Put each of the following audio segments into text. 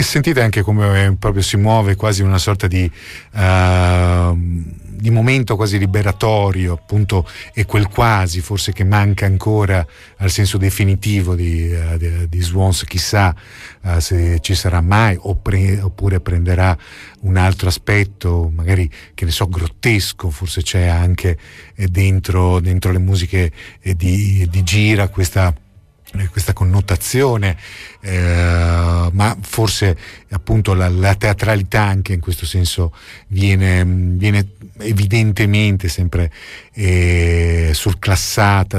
sentite anche come proprio si muove quasi una sorta di momento quasi liberatorio, appunto, e quel quasi forse che manca ancora al senso definitivo di Swans. Chissà se ci sarà mai, oppure prenderà un altro aspetto, magari, che ne so, grottesco, forse c'è anche dentro le musiche di Gira questa connotazione, ma forse appunto la teatralità anche in questo senso viene evidentemente sempre surclassata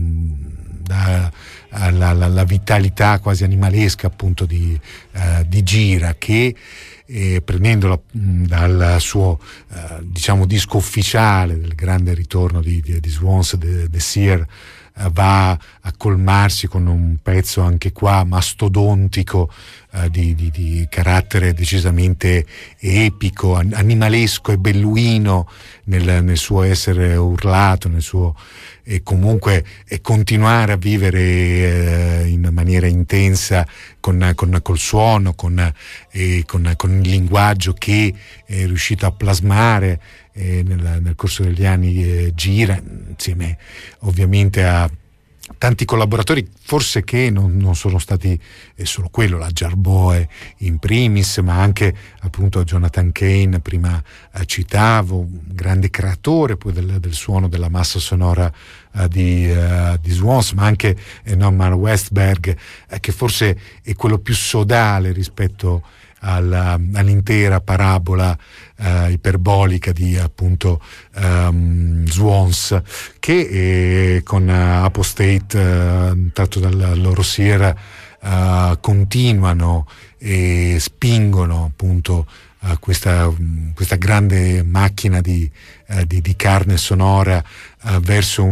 alla vitalità quasi animalesca appunto di Gira, che prendendolo dal suo diciamo disco ufficiale del grande ritorno di Swans, The Seer, va a colmarsi con un pezzo anche qua mastodontico, di carattere decisamente epico, animalesco e belluino nel suo essere urlato, nel suo e comunque continuare a vivere in maniera intensa col suono, con il linguaggio che è riuscito a plasmare nel corso degli anni. Gira insieme ovviamente a tanti collaboratori, forse che non sono stati solo quello, la Jarboe in primis, ma anche appunto Jonathan Cain, prima citavo, un grande creatore poi del suono, della massa sonora di Swans, ma anche Norman Westberg, che forse è quello più sodale rispetto all'intera parabola iperbolica di appunto Swans, che con Apostate, tratto dal loro Sierra, continuano e spingono appunto questa grande macchina di carne sonora verso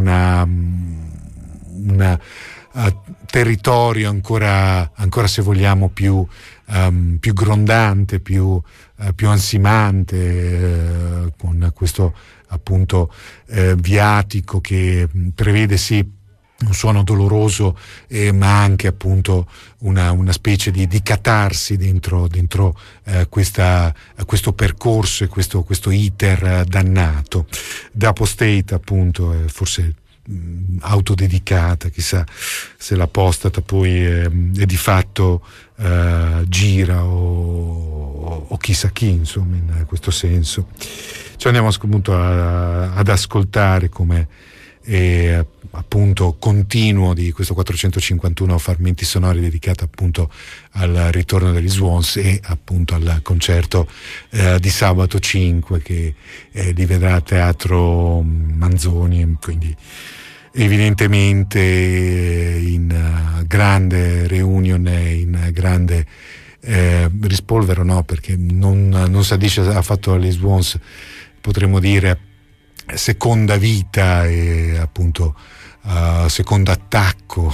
un territorio ancora se vogliamo più grondante, più ansimante, con questo appunto viatico che prevede sì un suono doloroso, ma anche appunto una specie di catarsi dentro questo percorso e questo iter dannato. The Apostate appunto è forse autodedicata, chissà se l'apostata poi è di fatto Gira o chissà chi, insomma, in questo senso. Ci andiamo appunto ad ascoltare come appunto continuo di questo 451 Frammenti Sonori, dedicato appunto al ritorno degli Swans e appunto al concerto di sabato 5 che li vedrà a Teatro Manzoni, quindi evidentemente in grande reunion, in grande rispolvero, no, perché non si addice affatto agli Swans, potremmo dire seconda vita e appunto secondo attacco.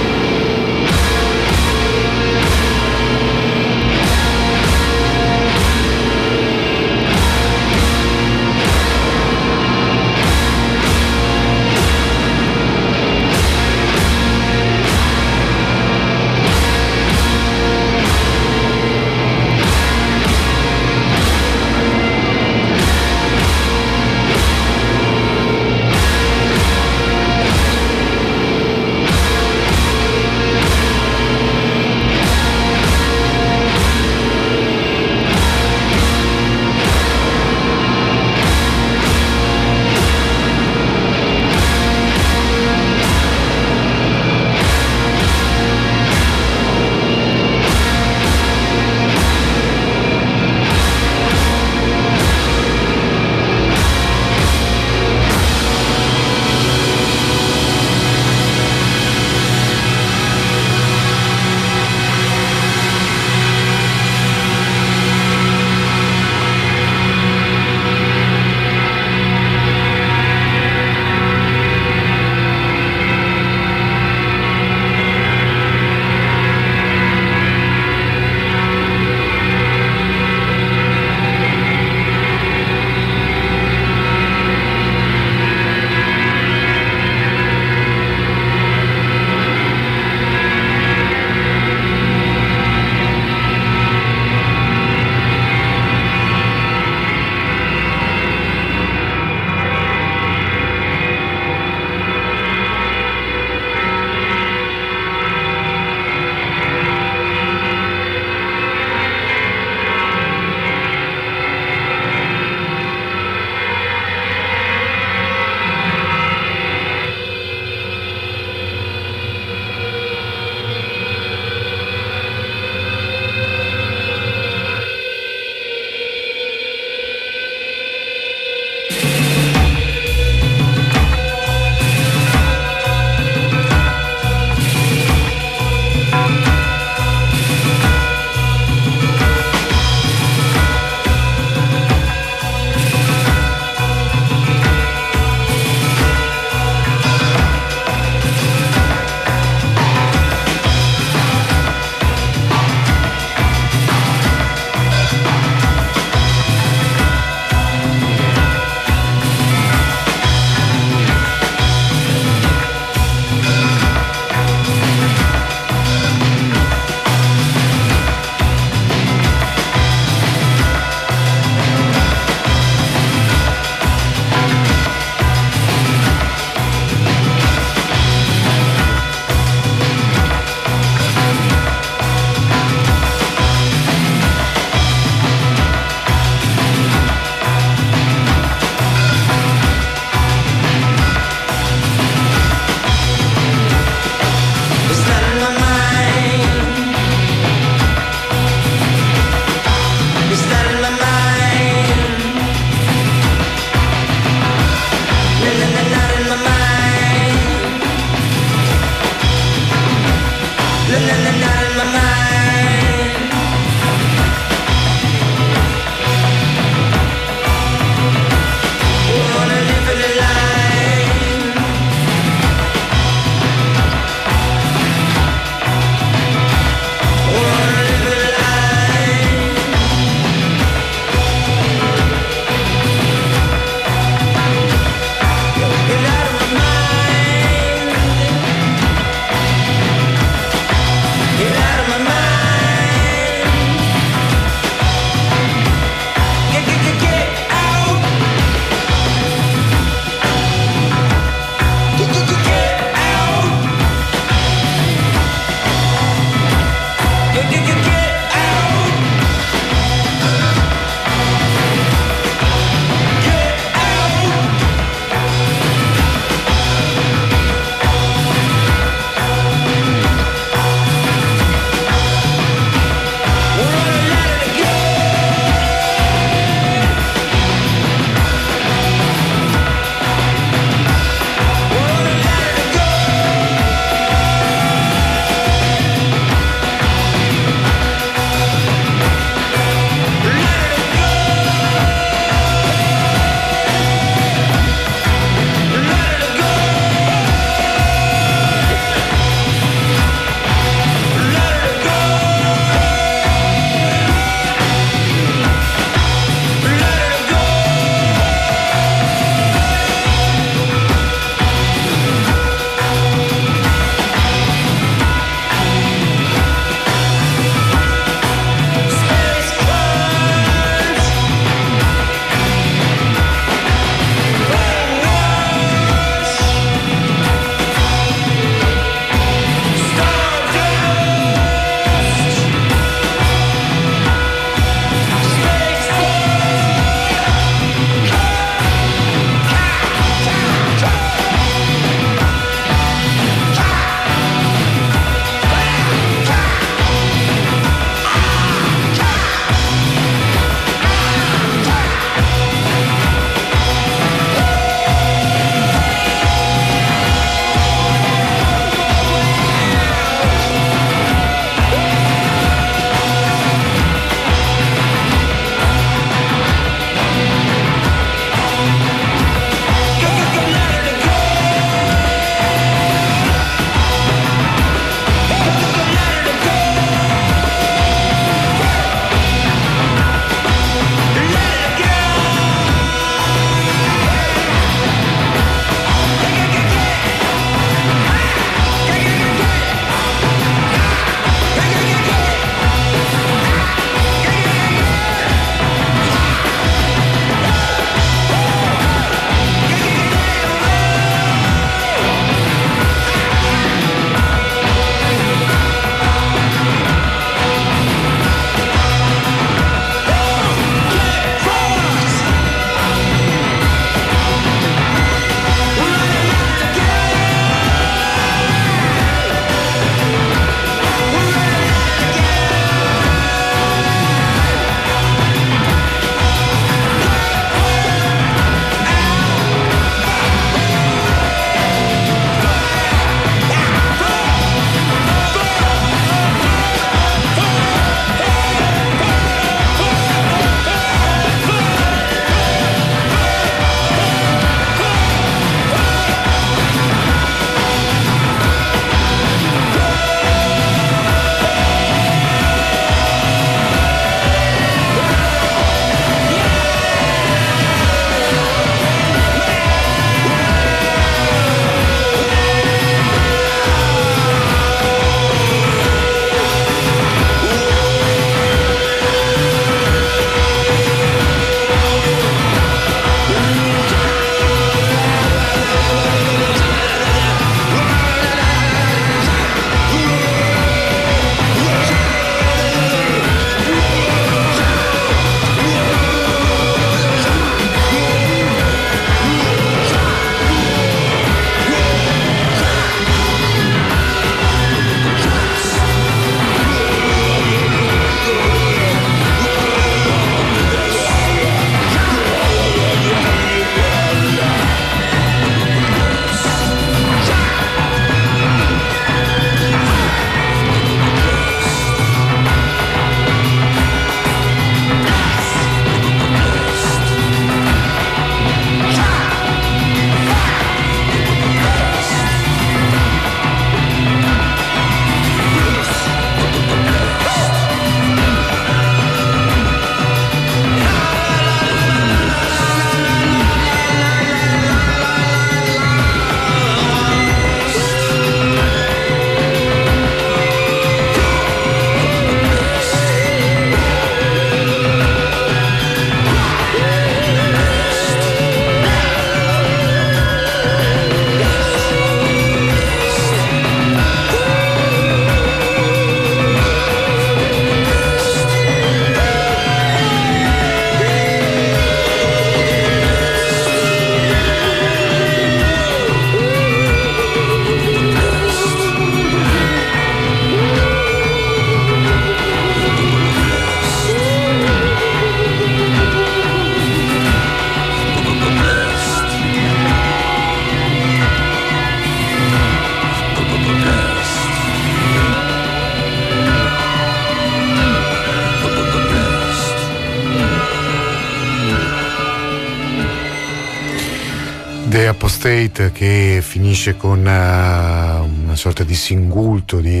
Fate, che finisce con una sorta di singulto di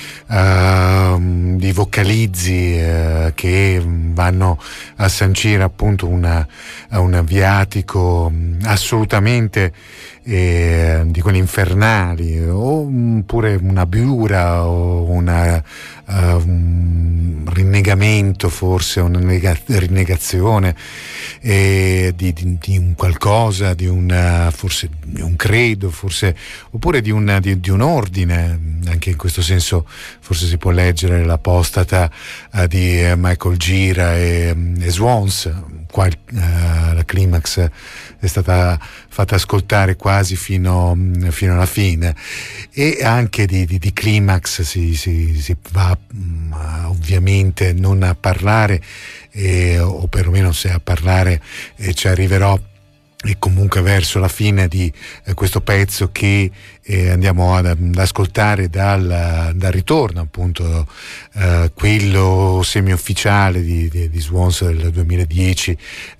vocalizzi che vanno a sancire appunto un viatico assolutamente di quelli infernali, oppure una biura o un rinnegamento, forse una rinnegazione di un qualcosa, forse di un credo, forse, oppure di un ordine. Anche in questo senso forse si può leggere l'apostata di Michael Gira e Swans. Qua la climax è stata fatta ascoltare quasi fino alla fine, e anche di climax si va ovviamente non a parlare, o perlomeno se a parlare ci arriverò, e comunque verso la fine di questo pezzo che andiamo ad ascoltare dal ritorno, appunto quello semi-ufficiale di Swans del 2010,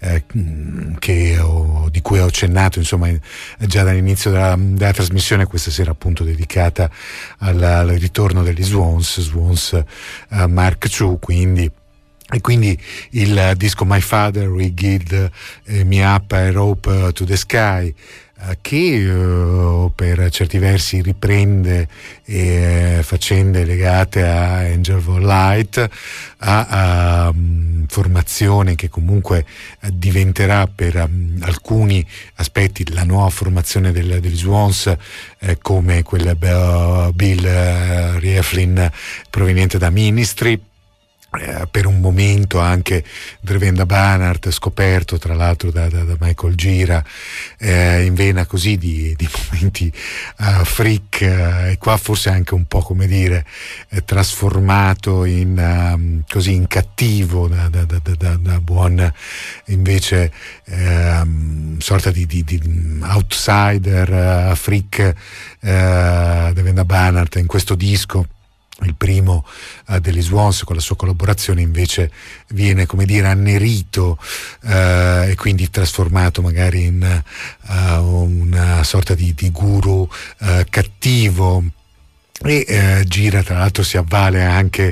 di cui ho accennato insomma già dall'inizio della trasmissione, questa sera appunto dedicata al ritorno degli Swans Mark II, quindi il disco My Father Rigged Me Up a Rope to the Sky, che per certi versi riprende faccende legate a Angel of Light, a formazione che comunque diventerà per alcuni aspetti la nuova formazione degli Swans, come quella Bill Rieflin proveniente da Ministry. Per un momento anche Drevenda Banhart, scoperto tra l'altro da Michael Gira, in vena così di momenti freak, e qua forse anche un po', come dire, trasformato in cattivo da buon invece sorta di outsider freak. Drevenda Banhart in questo disco, il primo degli Swans, con la sua collaborazione, invece viene, come dire, annerito e quindi trasformato magari in una sorta di guru cattivo. E Gira tra l'altro si avvale anche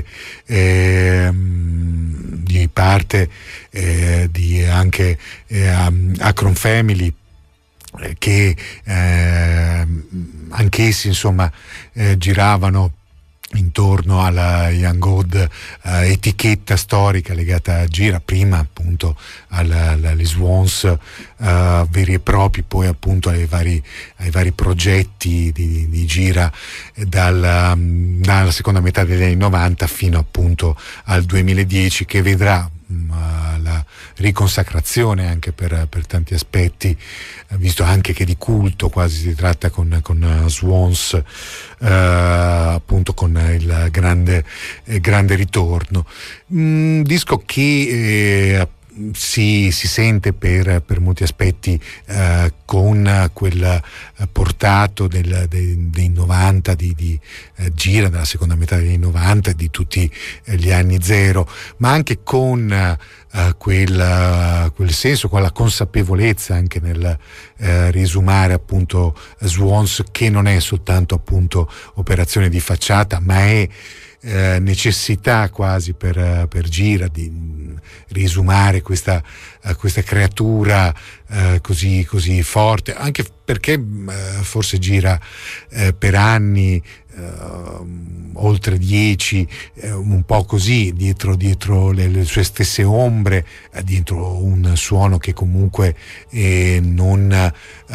di parte di anche Akron Family, che anch'essi insomma giravano intorno alla Young God, etichetta storica legata a Gira, prima appunto agli Swans veri e propri, poi appunto ai vari progetti di Gira dalla seconda metà degli anni 90 fino appunto al 2010, che vedrà la riconsacrazione anche per tanti aspetti, visto anche che di culto quasi si tratta con Swans, appunto con il grande ritorno. Disco che si sente per molti aspetti con quel portato dei 90 di Gira, della seconda metà degli anni 90 e di tutti gli anni zero, ma anche con quel senso, quella consapevolezza anche nel riesumare appunto Swans, che non è soltanto appunto operazione di facciata, ma è necessità quasi per Gira di riesumare questa creatura così forte, anche perché forse Gira per anni, oltre 10, un po' così dietro le sue stesse ombre, dietro un suono che comunque non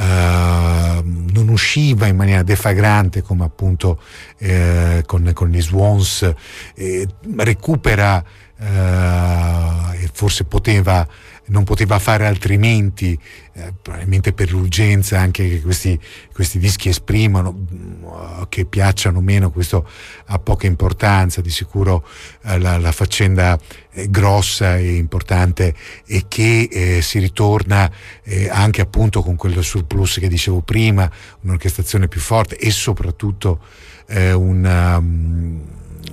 usciva in maniera deflagrante come appunto con gli Swans, recupera, e forse non poteva fare altrimenti, probabilmente per l'urgenza anche che questi dischi esprimono, che piacciono o meno, questo ha poca importanza. Di sicuro la faccenda grossa e importante è che si ritorna anche appunto con quello surplus che dicevo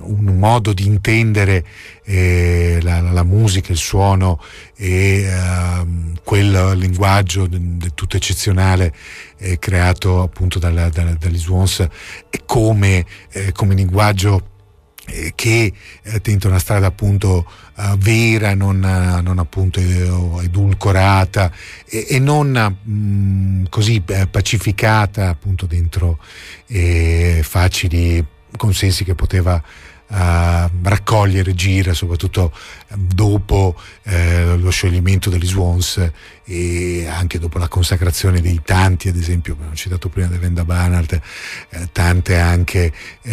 un modo di intendere la musica, il suono e quel linguaggio del tutto eccezionale creato appunto dagli Swans, e come linguaggio che tenta una strada appunto vera, non appunto edulcorata e non così pacificata appunto dentro facili consensi che poteva raccogliere Gira, soprattutto dopo lo scioglimento degli Swans e anche dopo la consacrazione dei tanti, ad esempio abbiamo citato prima di Venda Banhart, tante anche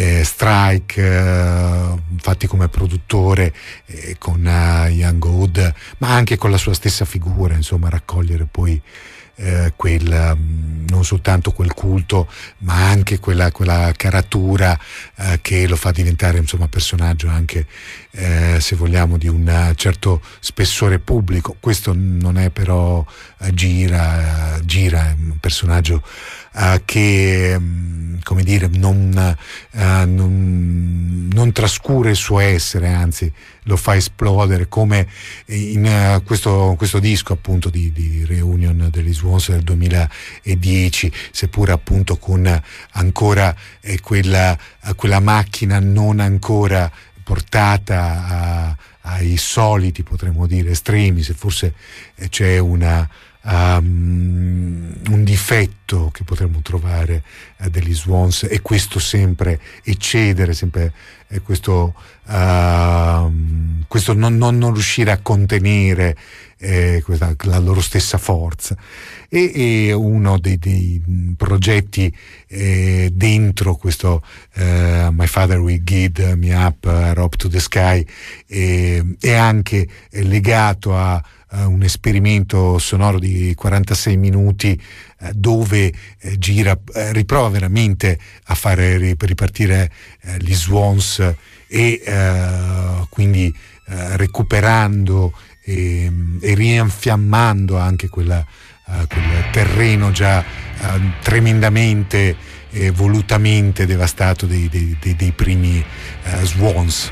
strike fatti come produttore con Young Oud, ma anche con la sua stessa figura, insomma raccogliere poi non soltanto quel culto, ma anche quella caratura che lo fa diventare insomma personaggio anche se vogliamo di un certo spessore pubblico. Questo non è però Gira è un personaggio che come dire non trascura il suo essere, anzi lo fa esplodere, come in questo disco appunto di Reunion degli Swans del 2010, seppur appunto con ancora quella macchina non ancora portata ai soliti, potremmo dire, estremi, se forse c'è un difetto che potremmo trovare degli Swans, e questo sempre eccedere, sempre questo non riuscire a contenere la loro stessa forza. E uno dei progetti dentro questo My Father Will Guide Me Up, Rope to the Sky, è anche legato a un esperimento sonoro di 46 minuti dove Gira riprova veramente a fare ripartire gli Swans e quindi recuperando e rinfiammando anche quel terreno già tremendamente volutamente devastato dei primi Swans.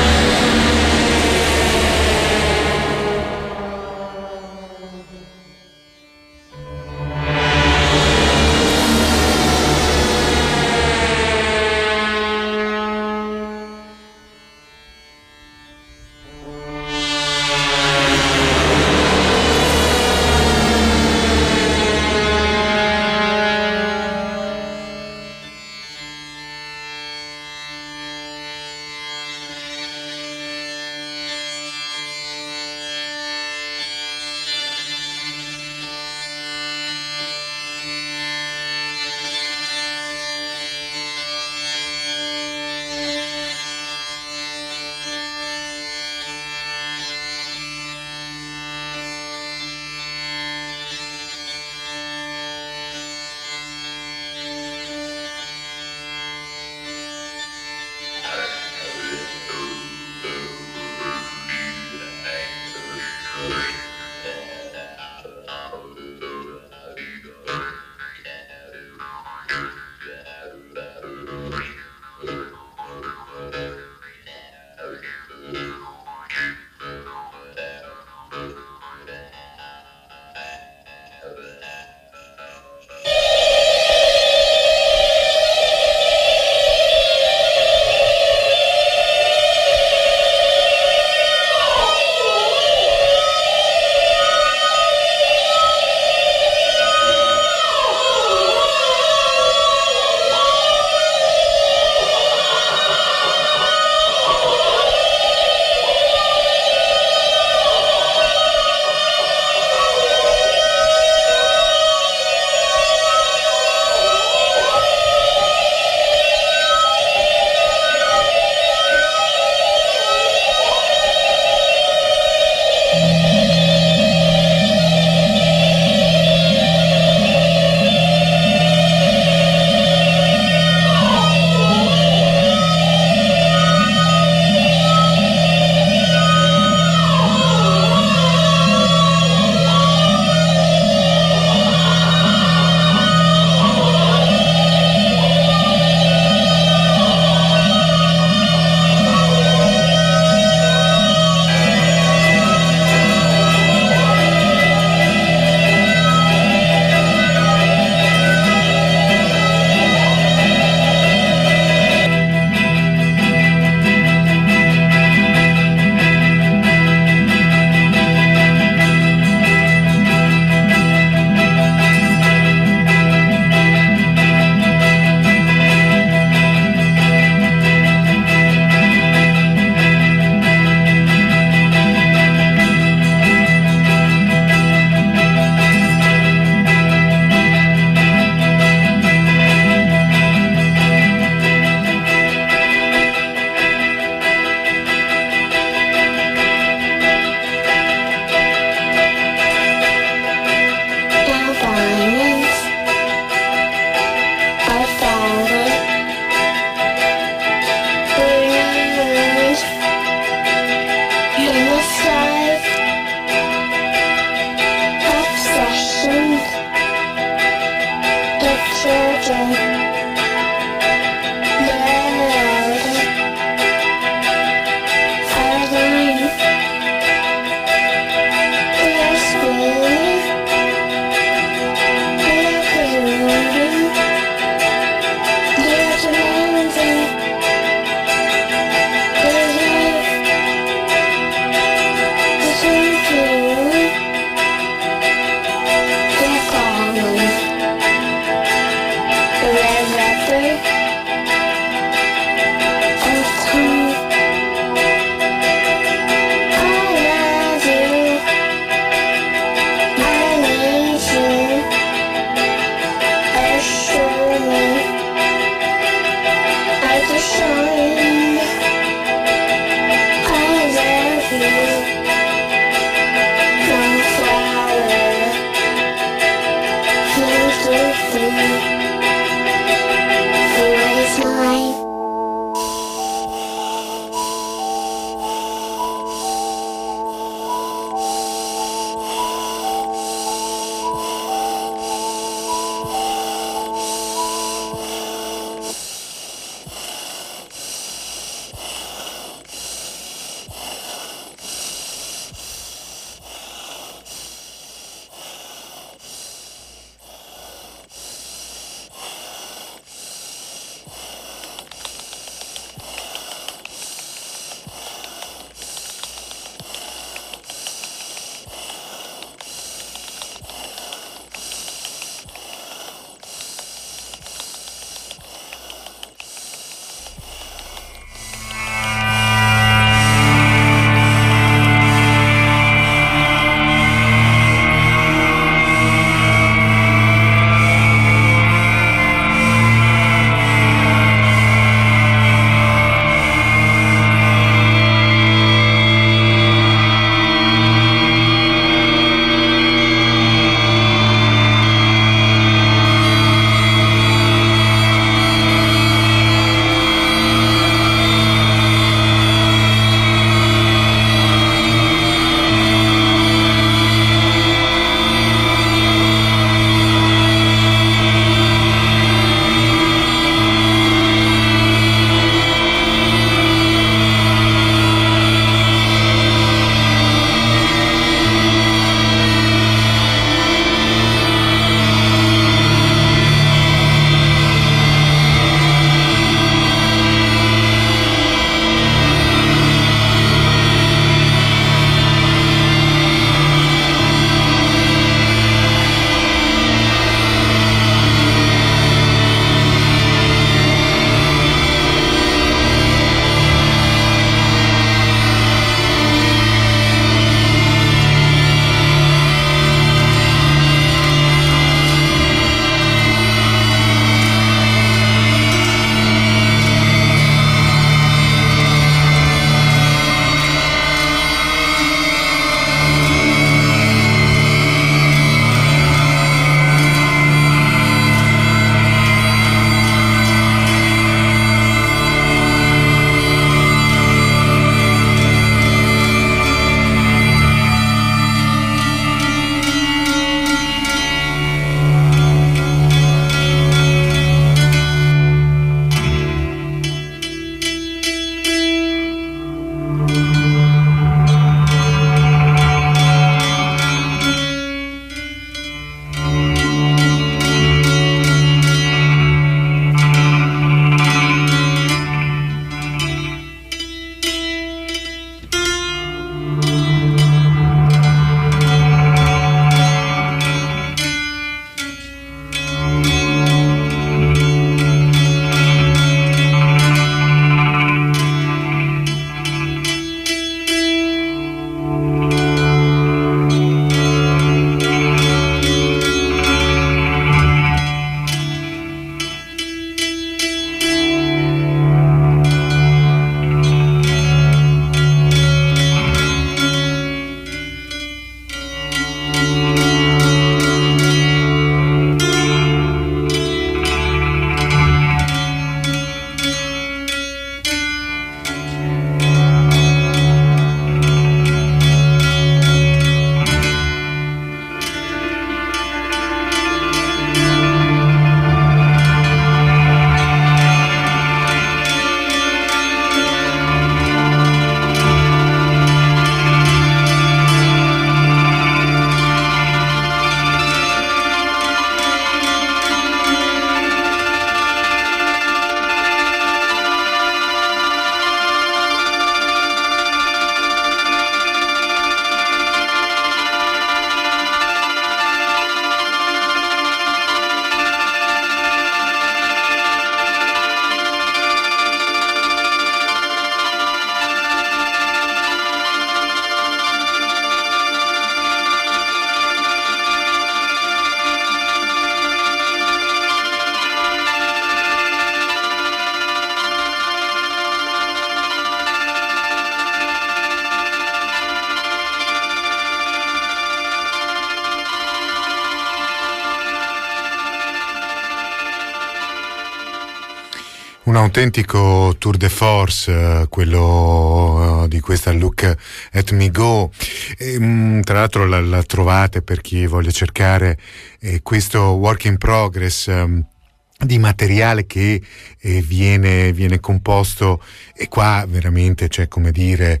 Un autentico tour de force, quello di questa Look at Me Go. Tra l'altro la trovate, per chi voglia cercare questo work in progress di materiale che viene composto, e qua veramente c'è, come dire,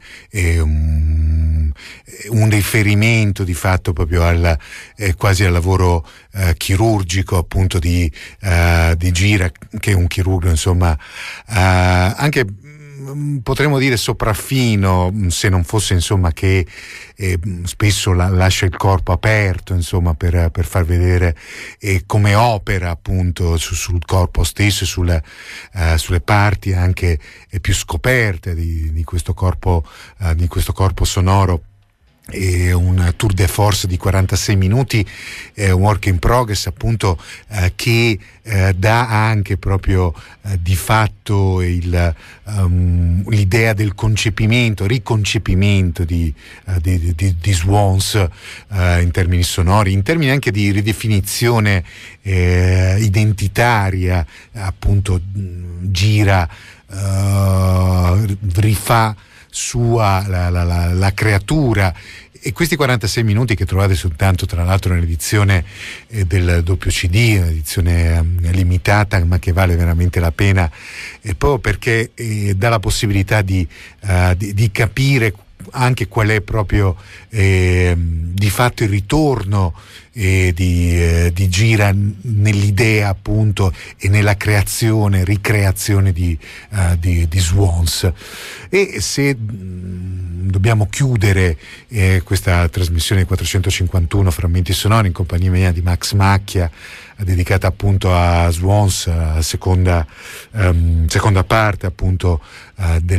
un riferimento di fatto proprio quasi al lavoro chirurgico, appunto, di Gira, che è un chirurgo, insomma, anche potremmo dire sopraffino, se non fosse, insomma, che spesso lascia il corpo aperto, insomma, per far vedere come opera, appunto, sul corpo stesso e sulle parti anche più scoperte di questo corpo sonoro. Un tour de force di 46 minuti, un work in progress, appunto, che dà anche proprio di fatto l'idea del riconcepimento di Swans in termini sonori, in termini anche di ridefinizione identitaria. Appunto, Gira rifà sua la creatura, e questi 46 minuti che trovate soltanto, tra l'altro, nell'edizione del doppio CD, un'edizione limitata, ma che vale veramente la pena, proprio perché dà la possibilità di capire anche qual è proprio di fatto il ritorno di Gira nell'idea, appunto, e nella ricreazione di Swans. E se dobbiamo chiudere questa trasmissione 451 frammenti sonori in compagnia mia di Max Macchia, dedicata appunto a Swans, seconda parte, appunto, di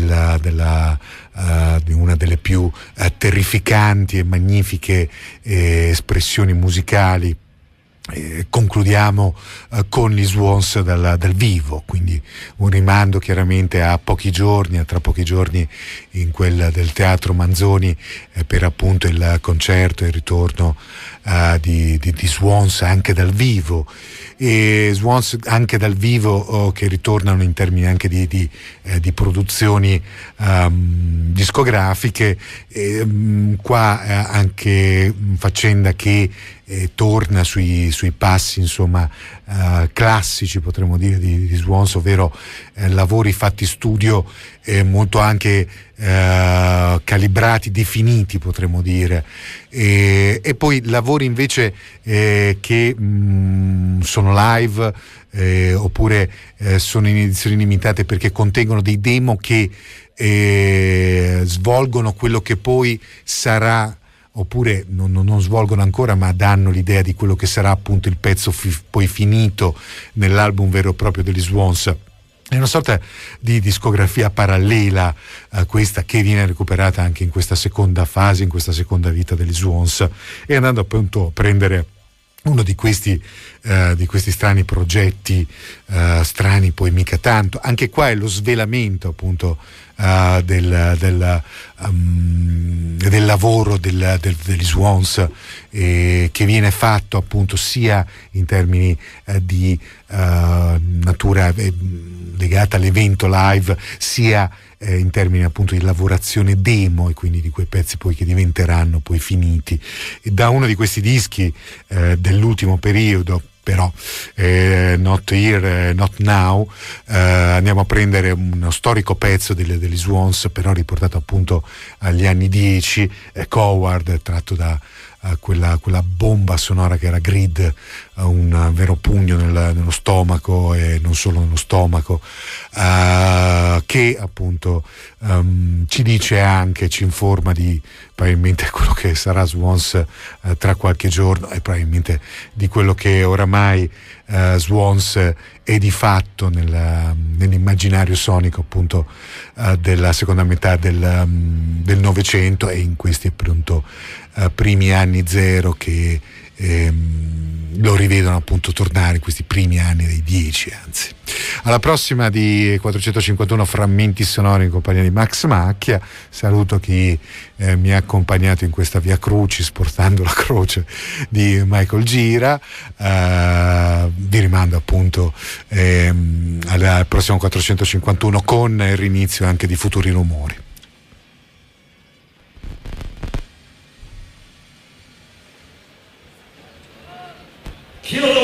una delle più terrificanti e magnifiche espressioni musicali. Concludiamo con gli Swans dal vivo, quindi un rimando chiaramente tra pochi giorni in quel del Teatro Manzoni, per appunto il concerto e il ritorno di Swans anche dal vivo, e Swans anche dal vivo che ritornano in termini anche di produzioni discografiche, qua anche faccenda che torna sui passi, insomma, classici, potremmo dire, di Swans, ovvero lavori fatti studio, molto anche calibrati, definiti, potremmo dire, e poi lavori invece che sono live, oppure sono in edizioni limitate, perché contengono dei demo che svolgono quello che poi sarà, oppure non svolgono ancora, ma danno l'idea di quello che sarà, appunto, il pezzo poi finito nell'album vero e proprio degli Swans. È una sorta di discografia parallela, questa, che viene recuperata anche in questa seconda fase, in questa seconda vita degli Swans, e andando appunto a prendere uno di questi strani progetti, strani poi mica tanto. Anche qua è lo svelamento, appunto, del lavoro degli Swans, che viene fatto, appunto, sia in termini di natura legata all'evento live, sia in termini, appunto, di lavorazione demo, e quindi di quei pezzi poi che diventeranno poi finiti. E da uno di questi dischi dell'ultimo periodo, però Not Here, Not Now, andiamo a prendere uno storico pezzo degli Swans, però riportato appunto agli anni 10, Coward, tratto da quella bomba sonora che era Grid, un vero pugno nello stomaco, e non solo nello stomaco, che appunto ci dice anche, ci informa di probabilmente quello che sarà Swans tra qualche giorno, e probabilmente di quello che oramai Swans è di fatto nell'immaginario sonico, appunto, della seconda metà del Novecento, e in questi, appunto, primi anni zero che lo rivedono appunto tornare in questi primi anni dei 10, anzi. Alla prossima di 451 frammenti sonori in compagnia di Max Macchia. Saluto chi mi ha accompagnato in questa via Crucis portando la croce di Michael Gira. Vi rimando appunto al prossimo 451 con il rinizio anche di Futuri Rumori. Kilo